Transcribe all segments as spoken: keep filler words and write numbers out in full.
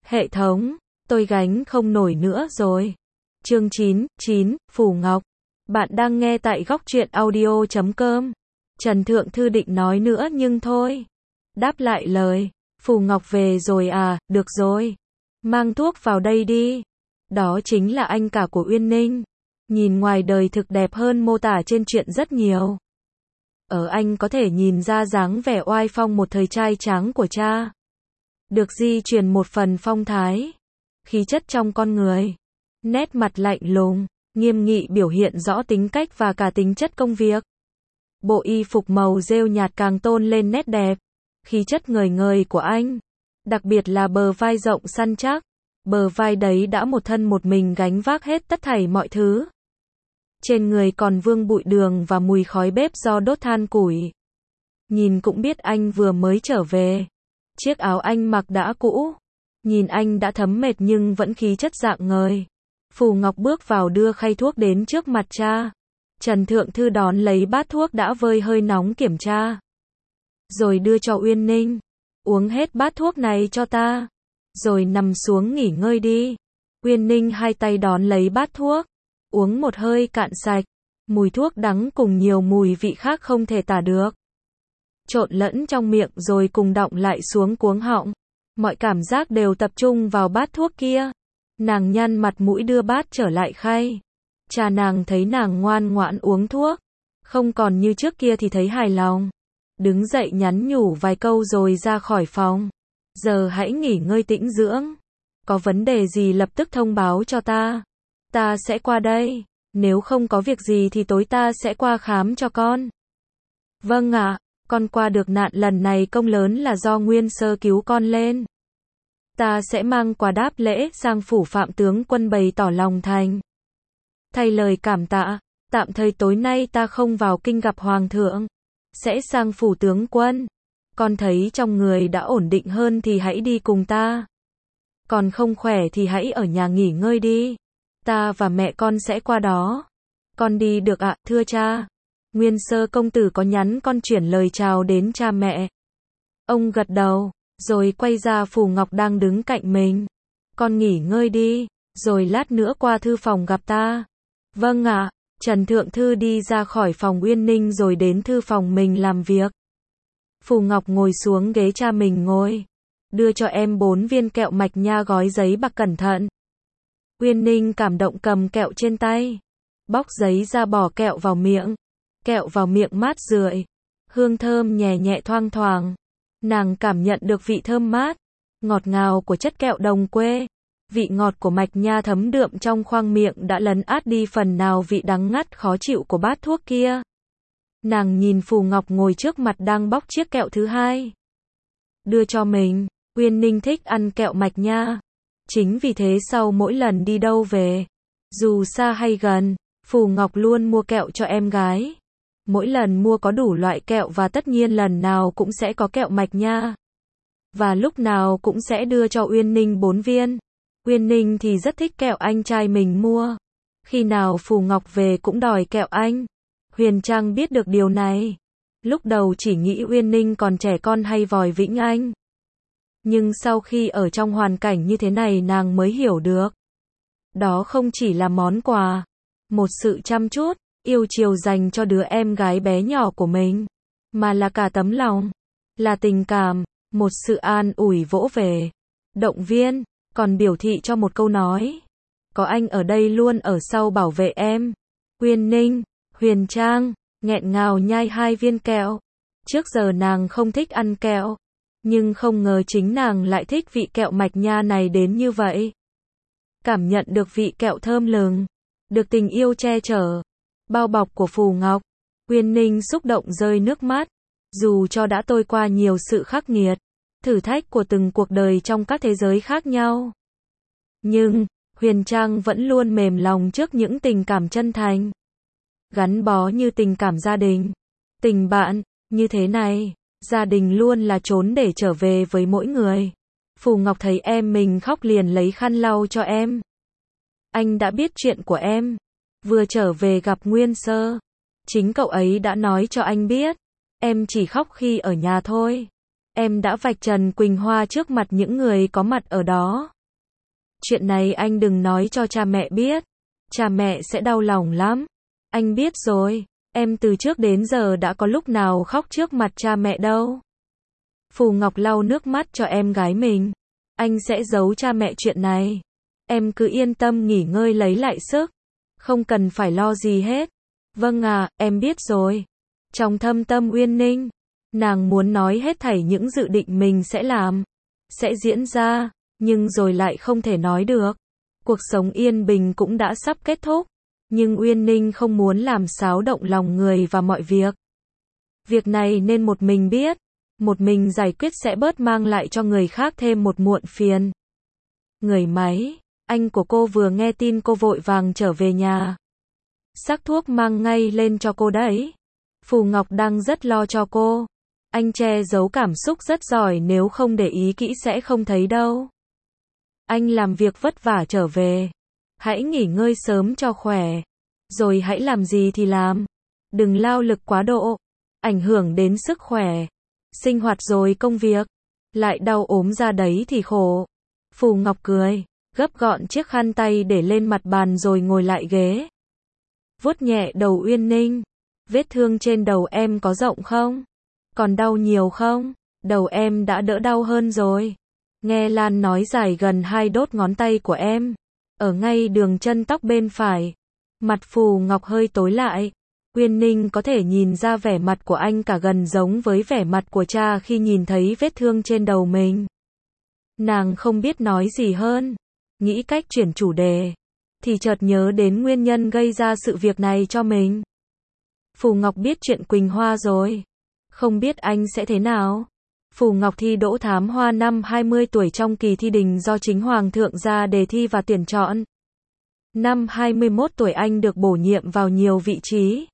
Hệ thống, tôi gánh không nổi nữa rồi. Chương chín, chín, Phù Ngọc. Bạn đang nghe tại góc truyện audio chấm com. Trần Thượng Thư định nói nữa nhưng thôi. Đáp lại lời, Phù Ngọc về rồi à, được rồi. Mang thuốc vào đây đi. Đó chính là anh cả của Uyên Ninh. Nhìn ngoài đời thực đẹp hơn mô tả trên truyện rất nhiều. Ở anh có thể nhìn ra dáng vẻ oai phong một thời trai tráng của cha. Được di truyền một phần phong thái, khí chất trong con người. Nét mặt lạnh lùng, nghiêm nghị biểu hiện rõ tính cách và cả tính chất công việc. Bộ y phục màu rêu nhạt càng tôn lên nét đẹp, khí chất ngời ngời của anh. Đặc biệt là bờ vai rộng săn chắc. Bờ vai đấy đã một thân một mình gánh vác hết tất thảy mọi thứ. Trên người còn vương bụi đường và mùi khói bếp do đốt than củi. Nhìn cũng biết anh vừa mới trở về. Chiếc áo anh mặc đã cũ. Nhìn anh đã thấm mệt nhưng vẫn khí chất rạng ngời. Phù Ngọc bước vào đưa khay thuốc đến trước mặt cha. Trần Thượng Thư đón lấy bát thuốc đã vơi hơi nóng kiểm tra. Rồi đưa cho Uyên Ninh. Uống hết bát thuốc này cho ta. Rồi nằm xuống nghỉ ngơi đi. Uyên Ninh hai tay đón lấy bát thuốc. Uống một hơi cạn sạch. Mùi thuốc đắng cùng nhiều mùi vị khác không thể tả được. Trộn lẫn trong miệng rồi cùng đọng lại xuống cuống họng. Mọi cảm giác đều tập trung vào bát thuốc kia. Nàng nhăn mặt mũi đưa bát trở lại khay. Cha nàng thấy nàng ngoan ngoãn uống thuốc. Không còn như trước kia thì thấy hài lòng. Đứng dậy nhắn nhủ vài câu rồi ra khỏi phòng. Giờ hãy nghỉ ngơi tĩnh dưỡng. Có vấn đề gì lập tức thông báo cho ta. Ta sẽ qua đây. Nếu không có việc gì thì tối ta sẽ qua khám cho con. Vâng ạ, con qua được nạn lần này công lớn là do Nguyên Sơ cứu con lên. Ta sẽ mang quà đáp lễ sang phủ Phạm tướng quân bày tỏ lòng thành. Thay lời cảm tạ, tạm thời tối nay ta không vào kinh gặp Hoàng thượng. Sẽ sang phủ tướng quân. Con thấy trong người đã ổn định hơn thì hãy đi cùng ta. Còn không khỏe thì hãy ở nhà nghỉ ngơi đi. Ta và mẹ con sẽ qua đó. Con đi được ạ, thưa cha. Nguyên Sơ công tử có nhắn con chuyển lời chào đến cha mẹ. Ông gật đầu, rồi quay ra Phù Ngọc đang đứng cạnh mình. Con nghỉ ngơi đi, rồi lát nữa qua thư phòng gặp ta. Vâng ạ. Trần Thượng Thư đi ra khỏi phòng Uyên Ninh rồi đến thư phòng mình làm việc. Phù Ngọc ngồi xuống ghế cha mình ngồi. Đưa cho em bốn viên kẹo mạch nha gói giấy bạc cẩn thận. Uyên Ninh cảm động cầm kẹo trên tay. Bóc giấy ra bỏ kẹo vào miệng. Kẹo vào miệng mát rượi. Hương thơm nhẹ nhẹ thoang thoảng. Nàng cảm nhận được vị thơm mát, ngọt ngào của chất kẹo đồng quê. Vị ngọt của mạch nha thấm đượm trong khoang miệng đã lấn át đi phần nào vị đắng ngắt khó chịu của bát thuốc kia. Nàng nhìn Phù Ngọc ngồi trước mặt đang bóc chiếc kẹo thứ hai. Đưa cho mình. Uyên Ninh thích ăn kẹo mạch nha. Chính vì thế sau mỗi lần đi đâu về, dù xa hay gần, Phù Ngọc luôn mua kẹo cho em gái. Mỗi lần mua có đủ loại kẹo và tất nhiên lần nào cũng sẽ có kẹo mạch nha. Và lúc nào cũng sẽ đưa cho Uyên Ninh bốn viên. Uyên Ninh thì rất thích kẹo anh trai mình mua. Khi nào Phù Ngọc về cũng đòi kẹo anh. Huyền Trang biết được điều này. Lúc đầu chỉ nghĩ Uyên Ninh còn trẻ con hay vòi vĩnh anh. Nhưng sau khi ở trong hoàn cảnh như thế này nàng mới hiểu được. Đó không chỉ là món quà. Một sự chăm chút, yêu chiều dành cho đứa em gái bé nhỏ của mình. Mà là cả tấm lòng. Là tình cảm. Một sự an ủi vỗ về. Động viên. Còn biểu thị cho một câu nói. Có anh ở đây luôn ở sau bảo vệ em. Uyên Ninh, Huyền Trang, nghẹn ngào nhai hai viên kẹo. Trước giờ nàng không thích ăn kẹo. Nhưng không ngờ chính nàng lại thích vị kẹo mạch nha này đến như vậy. Cảm nhận được vị kẹo thơm lừng. Được tình yêu che chở. Bao bọc của Phù Ngọc. Uyên Ninh xúc động rơi nước mắt. Dù cho đã trôi qua nhiều sự khắc nghiệt. Thử thách của từng cuộc đời trong các thế giới khác nhau. Nhưng, Huyền Trang vẫn luôn mềm lòng trước những tình cảm chân thành. Gắn bó như tình cảm gia đình. Tình bạn, như thế này. Gia đình luôn là chốn để trở về với mỗi người. Phù Ngọc thấy em mình khóc liền lấy khăn lau cho em. Anh đã biết chuyện của em. Vừa trở về gặp Nguyên Sơ. Chính cậu ấy đã nói cho anh biết. Em chỉ khóc khi ở nhà thôi. Em đã vạch trần Quỳnh Hoa trước mặt những người có mặt ở đó. Chuyện này anh đừng nói cho cha mẹ biết. Cha mẹ sẽ đau lòng lắm. Anh biết rồi, em từ trước đến giờ đã có lúc nào khóc trước mặt cha mẹ đâu. Phù Ngọc lau nước mắt cho em gái mình. Anh sẽ giấu cha mẹ chuyện này. Em cứ yên tâm nghỉ ngơi lấy lại sức. Không cần phải lo gì hết. Vâng à, em biết rồi. Trong thâm tâm Uyên Ninh, nàng muốn nói hết thảy những dự định mình sẽ làm, sẽ diễn ra, nhưng rồi lại không thể nói được. Cuộc sống yên bình cũng đã sắp kết thúc, nhưng Uyên Ninh không muốn làm xáo động lòng người và mọi việc. Việc này nên một mình biết, một mình giải quyết sẽ bớt mang lại cho người khác thêm một muộn phiền. Người máy, anh của cô vừa nghe tin cô vội vàng trở về nhà. Sắc thuốc mang ngay lên cho cô đấy. Phù Ngọc đang rất lo cho cô. Anh che giấu cảm xúc rất giỏi, nếu không để ý kỹ sẽ không thấy đâu. Anh làm việc vất vả trở về. Hãy nghỉ ngơi sớm cho khỏe. Rồi hãy làm gì thì làm. Đừng lao lực quá độ. Ảnh hưởng đến sức khỏe. Sinh hoạt rồi công việc. Lại đau ốm ra đấy thì khổ. Phù Ngọc cười. Gấp gọn chiếc khăn tay để lên mặt bàn rồi ngồi lại ghế. Vuốt nhẹ đầu Uyên Ninh. Vết thương trên đầu em có rộng không? Còn đau nhiều không? Đầu em đã đỡ đau hơn rồi. Nghe Lan nói dài gần hai đốt ngón tay của em. Ở ngay đường chân tóc bên phải. Mặt Phù Ngọc hơi tối lại. Uyên Ninh có thể nhìn ra vẻ mặt của anh cả gần giống với vẻ mặt của cha khi nhìn thấy vết thương trên đầu mình. Nàng không biết nói gì hơn. Nghĩ cách chuyển chủ đề. Thì chợt nhớ đến nguyên nhân gây ra sự việc này cho mình. Phù Ngọc biết chuyện Quỳnh Hoa rồi. Không biết anh sẽ thế nào. Phù Ngọc thi đỗ thám hoa năm hai mươi tuổi trong kỳ thi đình do chính Hoàng thượng ra đề thi và tuyển chọn. Năm hai mươi mốt tuổi anh được bổ nhiệm vào nhiều vị trí.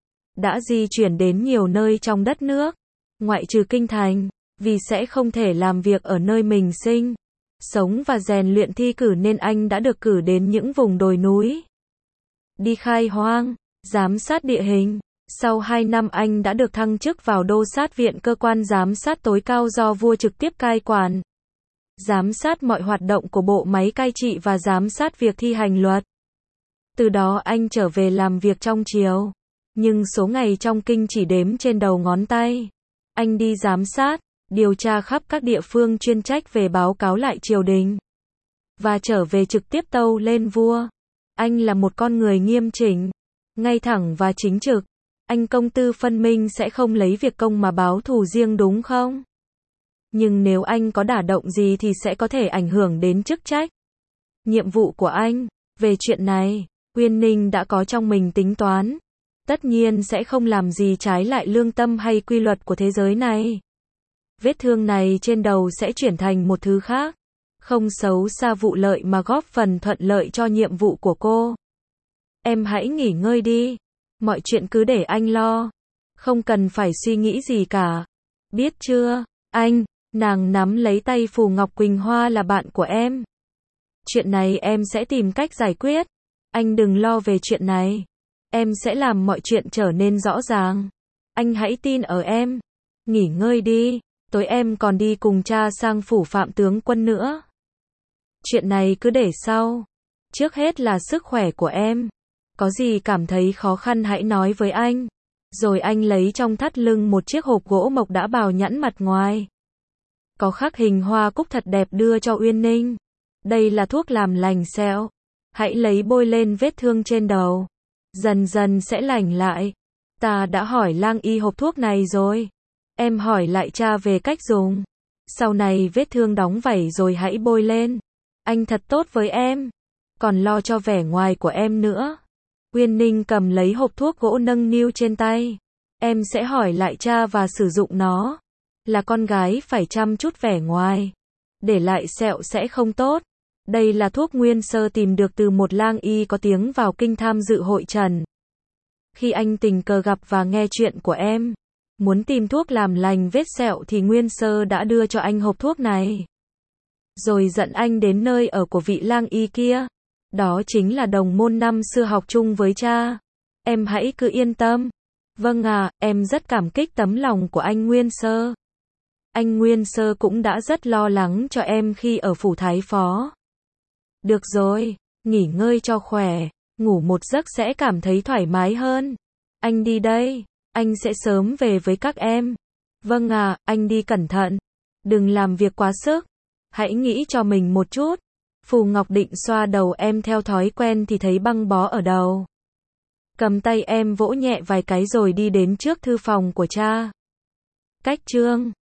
Đã di chuyển đến nhiều nơi trong đất nước, ngoại trừ kinh thành, vì sẽ không thể làm việc ở nơi mình sinh, sống và rèn luyện thi cử nên anh đã được cử đến những vùng đồi núi. Đi khai hoang, giám sát địa hình. Sau hai năm anh đã được thăng chức vào đô sát viện, cơ quan giám sát tối cao do vua trực tiếp cai quản. Giám sát mọi hoạt động của bộ máy cai trị và giám sát việc thi hành luật. Từ đó anh trở về làm việc trong triều. Nhưng số ngày trong kinh chỉ đếm trên đầu ngón tay. Anh đi giám sát, điều tra khắp các địa phương chuyên trách về báo cáo lại triều đình. Và trở về trực tiếp tâu lên vua. Anh là một con người nghiêm chỉnh, ngay thẳng và chính trực. Anh công tư phân minh, sẽ không lấy việc công mà báo thù riêng, đúng không? Nhưng nếu anh có đả động gì thì sẽ có thể ảnh hưởng đến chức trách, nhiệm vụ của anh. Về chuyện này, Uyên Ninh đã có trong mình tính toán. Tất nhiên sẽ không làm gì trái lại lương tâm hay quy luật của thế giới này. Vết thương này trên đầu sẽ chuyển thành một thứ khác. Không xấu xa vụ lợi mà góp phần thuận lợi cho nhiệm vụ của cô. Em hãy nghỉ ngơi đi. Mọi chuyện cứ để anh lo. Không cần phải suy nghĩ gì cả. Biết chưa, anh? Nàng nắm lấy tay Phù Ngọc. Quỳnh Hoa là bạn của em. Chuyện này em sẽ tìm cách giải quyết. Anh đừng lo về chuyện này. Em sẽ làm mọi chuyện trở nên rõ ràng. Anh hãy tin ở em. Nghỉ ngơi đi. Tối em còn đi cùng cha sang phủ Phạm tướng quân nữa. Chuyện này cứ để sau. Trước hết là sức khỏe của em. Có gì cảm thấy khó khăn hãy nói với anh. Rồi anh lấy trong thắt lưng một chiếc hộp gỗ mộc đã bào nhẵn mặt ngoài. Có khắc hình hoa cúc thật đẹp đưa cho Uyên Ninh. Đây là thuốc làm lành sẹo. Hãy lấy bôi lên vết thương trên đầu. Dần dần sẽ lành lại. Ta đã hỏi lang y hộp thuốc này rồi. Em hỏi lại cha về cách dùng. Sau này vết thương đóng vảy rồi hãy bôi lên. Anh thật tốt với em. Còn lo cho vẻ ngoài của em nữa. Uyên Ninh cầm lấy hộp thuốc gỗ nâng niu trên tay. Em sẽ hỏi lại cha và sử dụng nó. Là con gái phải chăm chút vẻ ngoài. Để lại sẹo sẽ không tốt. Đây là thuốc nguyên sơ tìm được từ một lang y có tiếng vào kinh tham dự hội trần. Khi anh tình cờ gặp và nghe chuyện của em, muốn tìm thuốc làm lành vết sẹo thì nguyên sơ đã đưa cho anh hộp thuốc này. Rồi dẫn anh đến nơi ở của vị lang y kia. Đó chính là đồng môn năm xưa học chung với cha. Em hãy cứ yên tâm. Vâng à, em rất cảm kích tấm lòng của anh Nguyên Sơ. Anh Nguyên Sơ cũng đã rất lo lắng cho em khi ở phủ Thái Phó. Được rồi, nghỉ ngơi cho khỏe, ngủ một giấc sẽ cảm thấy thoải mái hơn. Anh đi đây, anh sẽ sớm về với các em. Vâng à, anh đi cẩn thận. Đừng làm việc quá sức. Hãy nghĩ cho mình một chút. Phù Ngọc định xoa đầu em theo thói quen thì thấy băng bó ở đầu. Cầm tay em vỗ nhẹ vài cái rồi đi đến trước thư phòng của cha. Cách chương